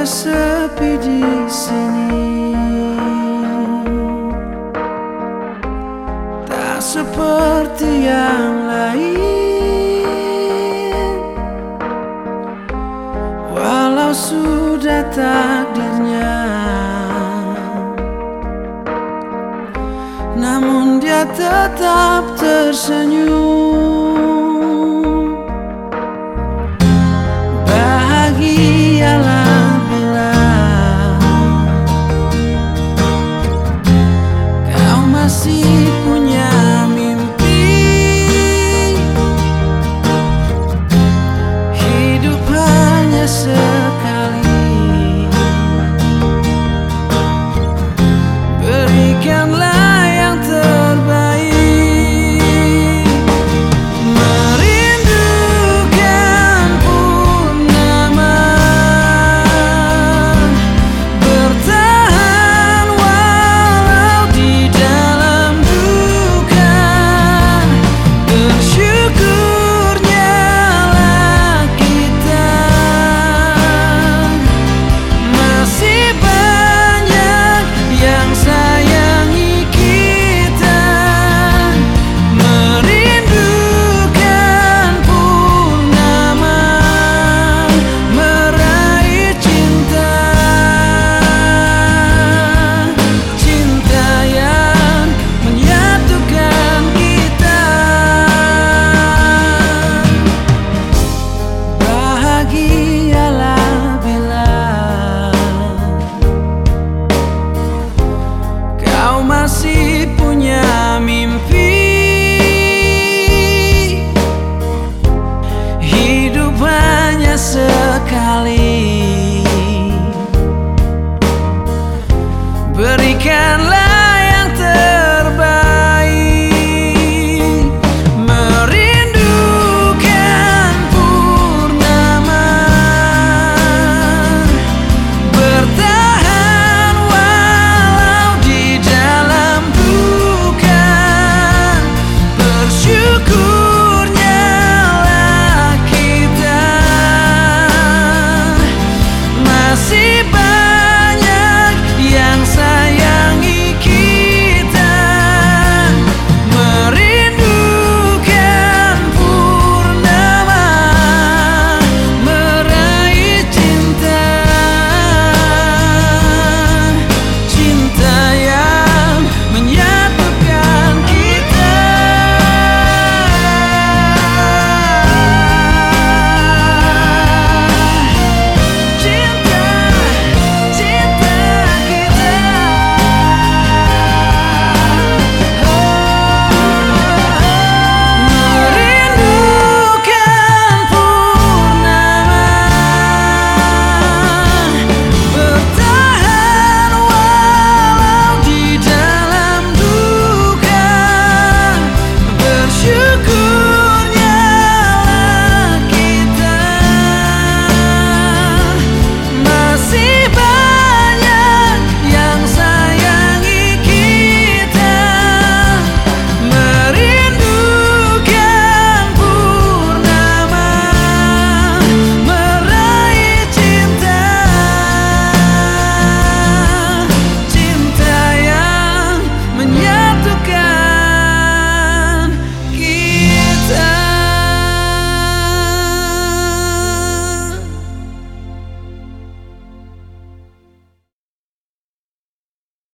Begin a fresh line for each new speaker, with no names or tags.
sepi di sini, tak seperti yang lain. Walau sudah takdirnya, namun dia tetap tersenyum. Bahagialah bila kau masih punya mimpi. Hidup hanya sekali, berikanlah yang terbaik. Merindukan purnama, bertahan walau di dalam duka. Bersyukurnya lah kita masih banyak yang sayangi kita. Merindukan purnama, meraih cinta, cinta yang menyatukan kita. Bahagialah bila kau masih punya mimpi. Hidup hanya sekali, berikanlah